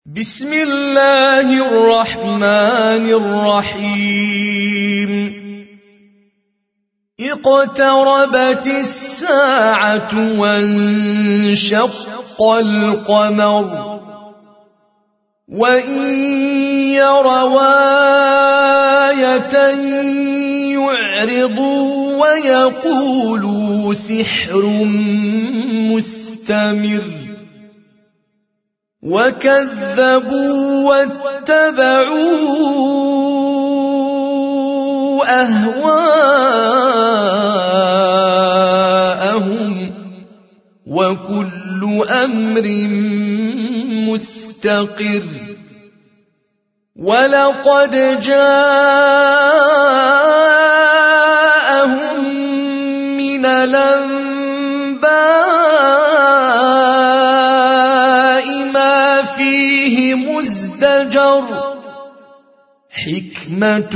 بسم الله الرحمن الرحيم اقتربت الساعة وانشق القمر وإن يروا آية يعرضوا ويقولوا سحر مستمر وكذبوا واتبعوا أهواءهم وكل أمر مستقر ولقد جاءهم من الأنباء ما فيه مزدجر حكمة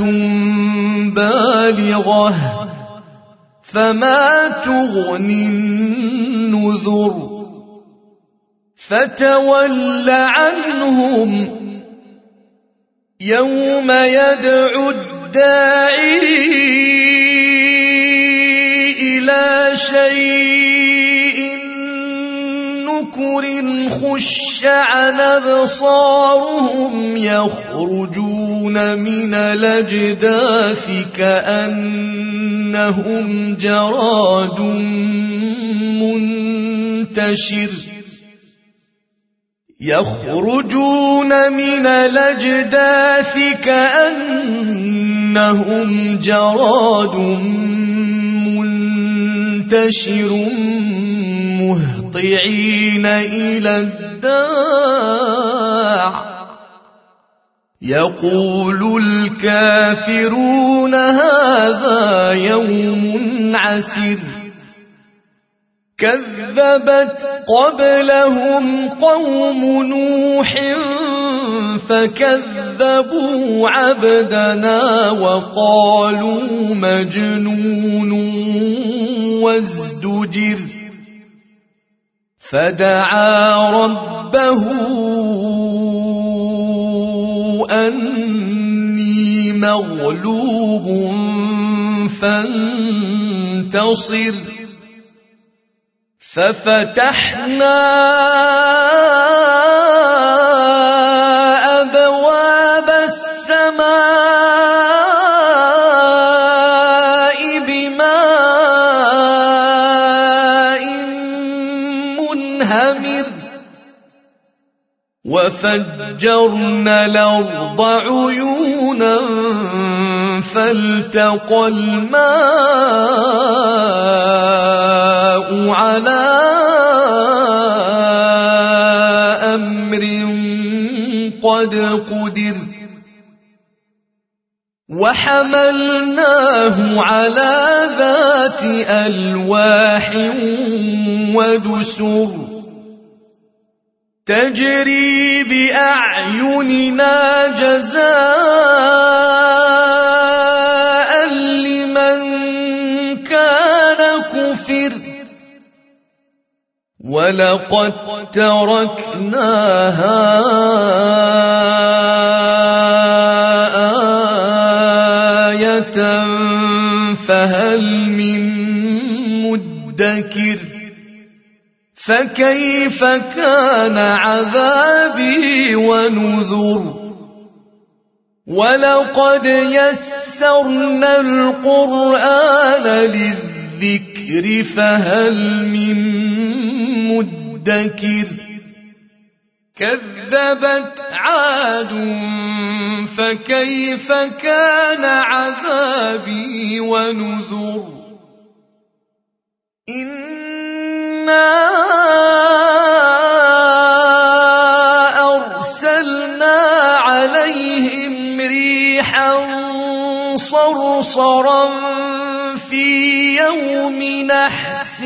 بالغة فما تغني النذر فتول عنهم يوم يدعو الداعي إلى شيء نكر خش عن أبصارهم يخرجون من الأجداث كأنهم جراد منتشر يخرجون من الأجداث كأنهم جراد منتشر مهطعين إلى الداع يقول الكافرون هذا يوم عسر كذبت قبلهم قوم نوح فكذبوا عبدنا وقالوا مجنون وازدجر فدعا ربه أني مغلوب فانتصر ففتحنا أبواب السماء بماء منهمر وفجرنا الأرض عيونا فالتقى الماء على أمر قد قدر وحملناه على ذات ألواح ودسر تجري بأعيننا جزاء لمن كان كفر ولقد تركناها آية فهل من مدكر فكيف كان عذابي ونذر ولقد يسرنا القرآن للذكر فهل من مدكر كذبت عاد فكيف كان عذابي ونذر إنا أرسلنا عليهم ريحا صرصرا في يوم نحس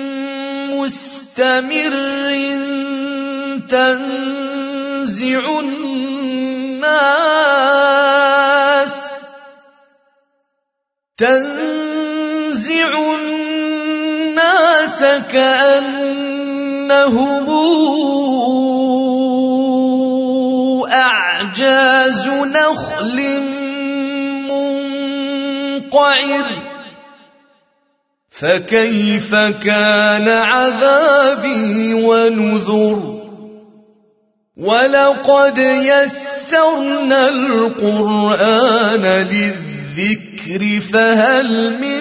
مستمر تنزع الناس كأنهم أعجاز نخل منقعر فكيف كان عذابي ونذر ولقد يسرنا القرآن للذكر فهل من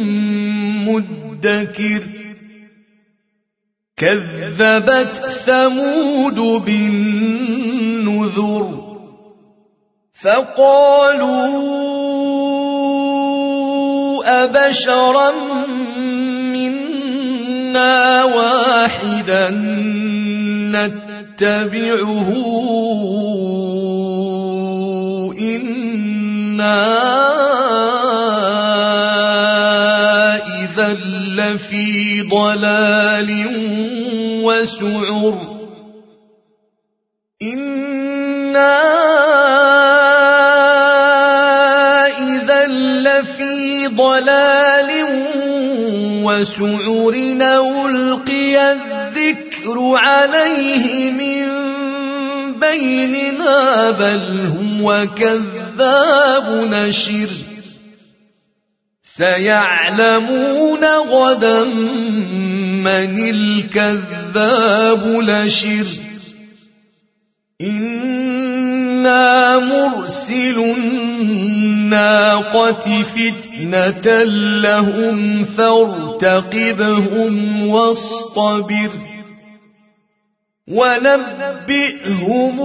مدكر كذبت ثمود بالنذر فقالوا أبشرا منا واحدا نتبعه إنا إذا لفي ضلال وسعر إنا إذا لفي ضلال وسعر ألقي الذكر عليه من بيننا بل هو كذاب نشر سيعلمون غدا من الكذاب الأشر إنا مرسل الناقة فتنة لهم فارتقبهم واصطبر ونبئهم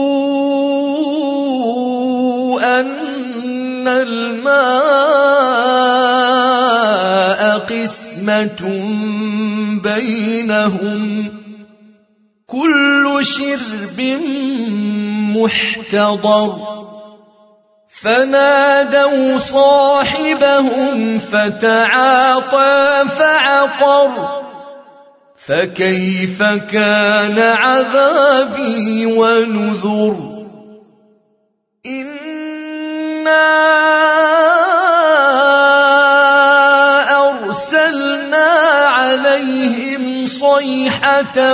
أن الماء قسمة بينهم كل شرب محتضر فنادوا صاحبهم فتعاطى فعقر فكيف كان عذابي ونذر إنا أرسلنا عليهم صيحة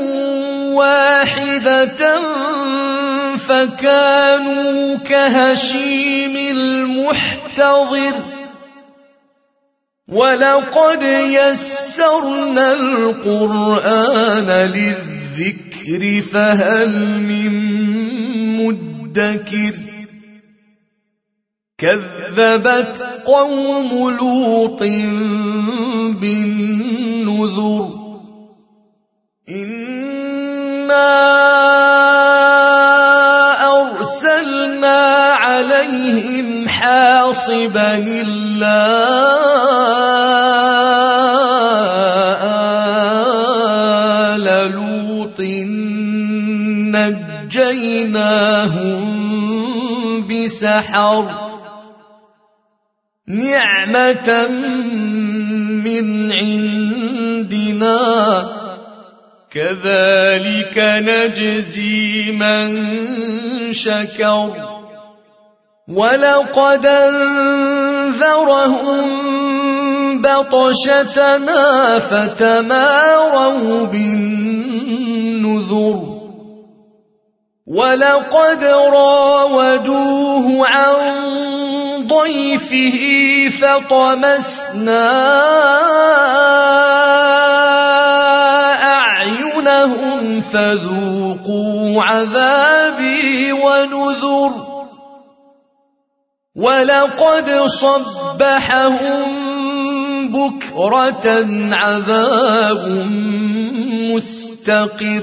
واحدة فكانوا كهشيم المحتضر ولقد يسرنا القرآن للذكر فهل من مدكر كذبت قوم لوط بالنذر إنا أرسلنا عليهم حاصبا إلا آل لوط نجيناهم بسحر نعمة من عندنا كذلك نجزي من شكر ولقد أنذرهم بطشتنا فتماروا بالنذر ولقد راودوه عن ضيفه فطمسنا أعينهم فذوقوا عذابي ونذر ولقد صبحهم بكرة عذاب مستقر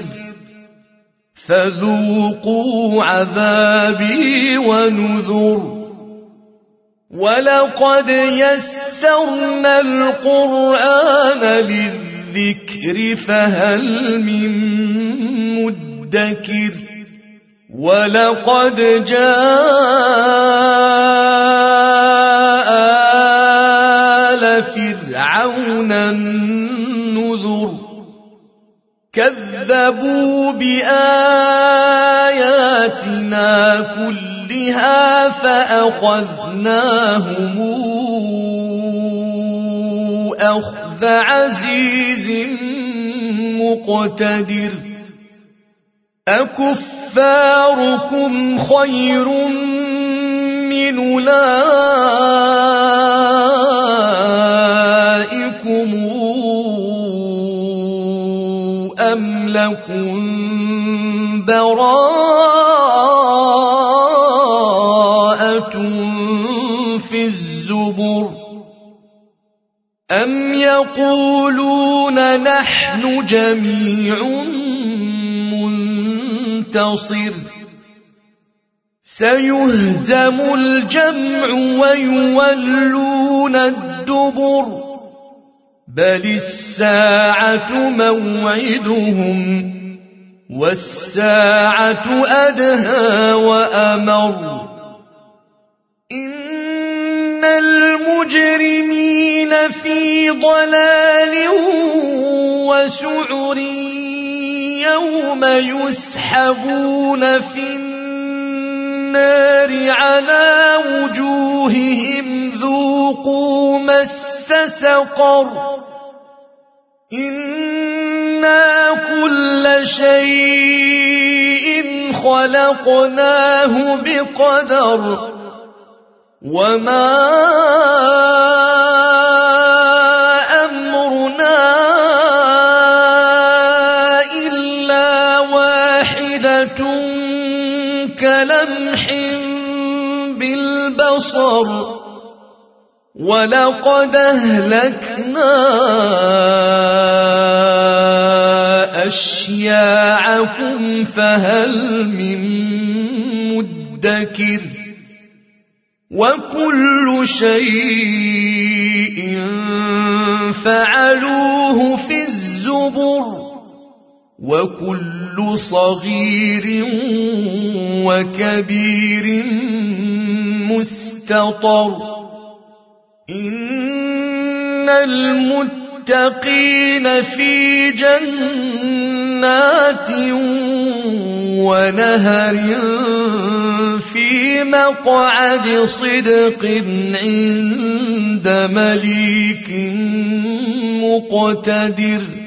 فذوقوا عذابي ونذر ولقد يسرنا القرآن للذكر فهل من مدكر ولقد جاء آل فرعون النذر كذبوا بآياتنا كلها فأخذناهم أخذ عزيز مقتدر أكفار كفاركم خير من أولئكم أم لكم براءة في الزبر أم يقولون نحن جميع منتصر سيهزم الجمع ويولون الدبر بل الساعة موعدهم والساعة أدهى وأمر إن المجرمين في ضلال وسعر يوم يسحبون في النار على وجوههم ذوقوا مس سقر إنا كل شيء خلقناه بقدر وما أمرنا إلا واحدة كلمح بالبصر ولقد أهلكنا أشياعكم فهل من مدكر وكل شيء فعلوه في الزبر وكل صغير وكبير مستطر إن المتقين في جنات ونهر في مقعد صدق عند مليك مقتدر